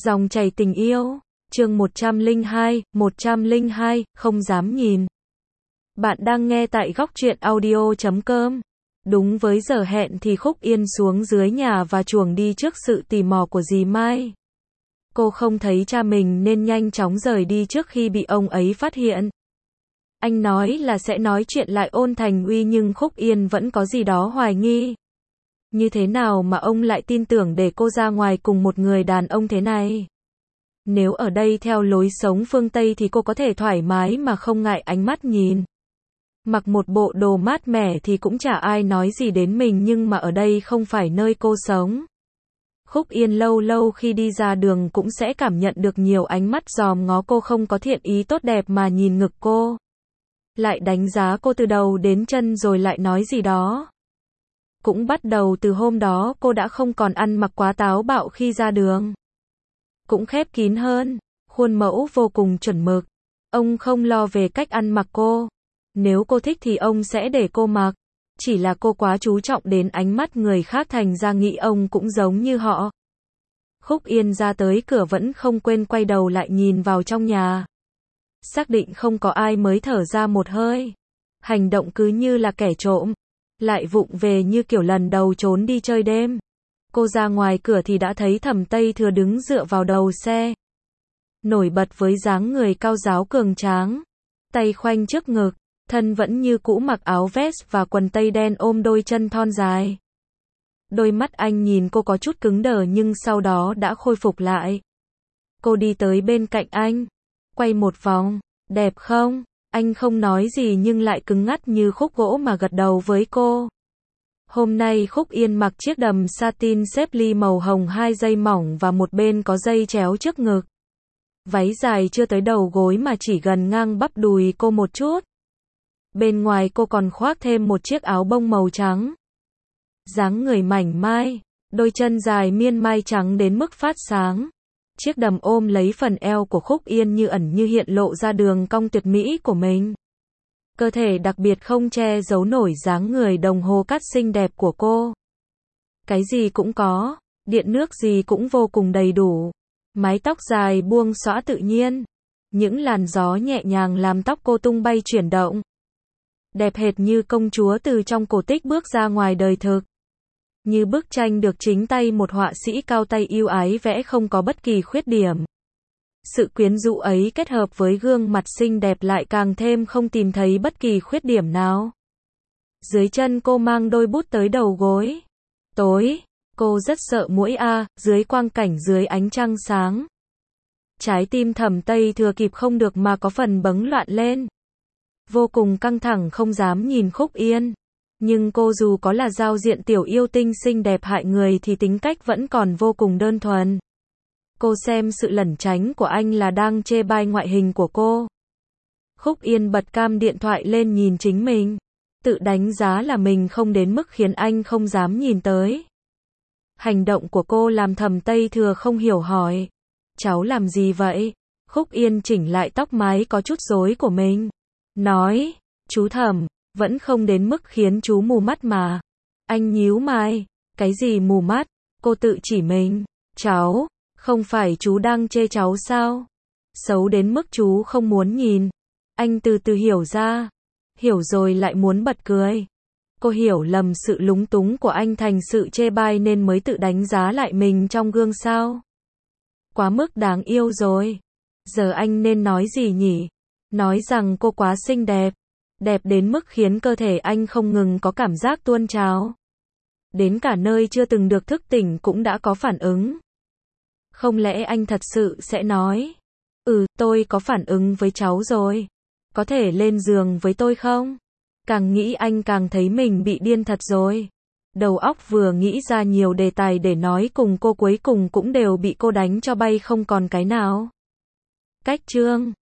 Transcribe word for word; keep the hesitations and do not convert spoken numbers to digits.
Dòng chảy tình yêu, chương một trăm lẻ hai, một trăm lẻ hai, không dám nhìn. Bạn đang nghe tại góc truyện audio chấm com. Đúng với giờ hẹn thì Khúc Yên xuống dưới nhà và chuồng đi trước sự tò mò của dì Mai. Cô không thấy cha mình nên nhanh chóng rời đi trước khi bị ông ấy phát hiện. Anh nói là sẽ nói chuyện lại Ôn Thành Uy nhưng Khúc Yên vẫn có gì đó hoài nghi. Như thế nào mà ông lại tin tưởng để cô ra ngoài cùng một người đàn ông thế này? Nếu ở đây theo lối sống phương Tây thì cô có thể thoải mái mà không ngại ánh mắt nhìn. Mặc một bộ đồ mát mẻ thì cũng chả ai nói gì đến mình, nhưng mà ở đây không phải nơi cô sống. Khúc Yên lâu lâu khi đi ra đường cũng sẽ cảm nhận được nhiều ánh mắt dòm ngó cô không có thiện ý tốt đẹp mà nhìn ngực cô. Lại đánh giá cô từ đầu đến chân rồi lại nói gì đó. Cũng bắt đầu từ hôm đó cô đã không còn ăn mặc quá táo bạo khi ra đường. Cũng khép kín hơn, khuôn mẫu vô cùng chuẩn mực. Ông không lo về cách ăn mặc cô. Nếu cô thích thì ông sẽ để cô mặc. Chỉ là cô quá chú trọng đến ánh mắt người khác thành ra nghĩ ông cũng giống như họ. Khúc Yên ra tới cửa vẫn không quên quay đầu lại nhìn vào trong nhà. Xác định không có ai mới thở ra một hơi. Hành động cứ như là kẻ trộm. Lại vụng về như kiểu lần đầu trốn đi chơi đêm. Cô ra ngoài cửa thì đã thấy Thẩm Tây Thừa đứng dựa vào đầu xe. Nổi bật với dáng người cao ráo cường tráng. Tay khoanh trước ngực, thân vẫn như cũ mặc áo vest và quần tây đen ôm đôi chân thon dài. Đôi mắt anh nhìn cô có chút cứng đờ nhưng sau đó đã khôi phục lại. Cô đi tới bên cạnh anh. Quay một vòng. Đẹp không? Anh không nói gì nhưng lại cứng ngắt như khúc gỗ mà gật đầu với cô. Hôm nay Khúc Yên mặc chiếc đầm satin xếp ly màu hồng hai dây mỏng và một bên có dây chéo trước ngực. Váy dài chưa tới đầu gối mà chỉ gần ngang bắp đùi cô một chút. Bên ngoài cô còn khoác thêm một chiếc áo bông màu trắng. Dáng người mảnh mai, đôi chân dài miên mai trắng đến mức phát sáng. Chiếc đầm ôm lấy phần eo của Khúc Yên như ẩn như hiện lộ ra đường cong tuyệt mỹ của mình. Cơ thể đặc biệt không che giấu nổi dáng người đồng hồ cát xinh đẹp của cô. Cái gì cũng có, điện nước gì cũng vô cùng đầy đủ. Mái tóc dài buông xõa tự nhiên. Những làn gió nhẹ nhàng làm tóc cô tung bay chuyển động. Đẹp hệt như công chúa từ trong cổ tích bước ra ngoài đời thực. Như bức tranh được chính tay một họa sĩ cao tay yêu ái vẽ không có bất kỳ khuyết điểm. Sự quyến rũ ấy kết hợp với gương mặt xinh đẹp lại càng thêm không tìm thấy bất kỳ khuyết điểm nào. Dưới chân cô mang đôi bút tới đầu gối. Tối, cô rất sợ muỗi a, dưới quang cảnh dưới ánh trăng sáng. Trái tim Thẩm Tây Thừa kịp không được mà có phần bấn loạn lên. Vô cùng căng thẳng không dám nhìn Khúc Yên. Nhưng cô dù có là giao diện tiểu yêu tinh xinh đẹp hại người thì tính cách vẫn còn vô cùng đơn thuần. Cô xem sự lẩn tránh của anh là đang chê bai ngoại hình của cô. Khúc Yên bật cam điện thoại lên nhìn chính mình. Tự đánh giá là mình không đến mức khiến anh không dám nhìn tới. Hành động của cô làm Thẩm Tây Thừa không hiểu hỏi. Cháu làm gì vậy? Khúc Yên chỉnh lại tóc mái có chút rối của mình. Nói, chú Thẩm, vẫn không đến mức khiến chú mù mắt mà. Anh nhíu mày, cái gì mù mắt? Cô tự chỉ mình. Cháu, không phải chú đang chê cháu sao? Xấu đến mức chú không muốn nhìn. Anh từ từ hiểu ra. Hiểu rồi lại muốn bật cười. Cô hiểu lầm sự lúng túng của anh thành sự chê bai nên mới tự đánh giá lại mình trong gương sao? Quá mức đáng yêu rồi. Giờ anh nên nói gì nhỉ? Nói rằng cô quá xinh đẹp. Đẹp đến mức khiến cơ thể anh không ngừng có cảm giác tuôn trào. Đến cả nơi chưa từng được thức tỉnh cũng đã có phản ứng. Không lẽ anh thật sự sẽ nói, ừ, tôi có phản ứng với cháu rồi. Có thể lên giường với tôi không? Càng nghĩ anh càng thấy mình bị điên thật rồi. Đầu óc vừa nghĩ ra nhiều đề tài để nói cùng cô cuối cùng cũng đều bị cô đánh cho bay không còn cái nào. Cách chương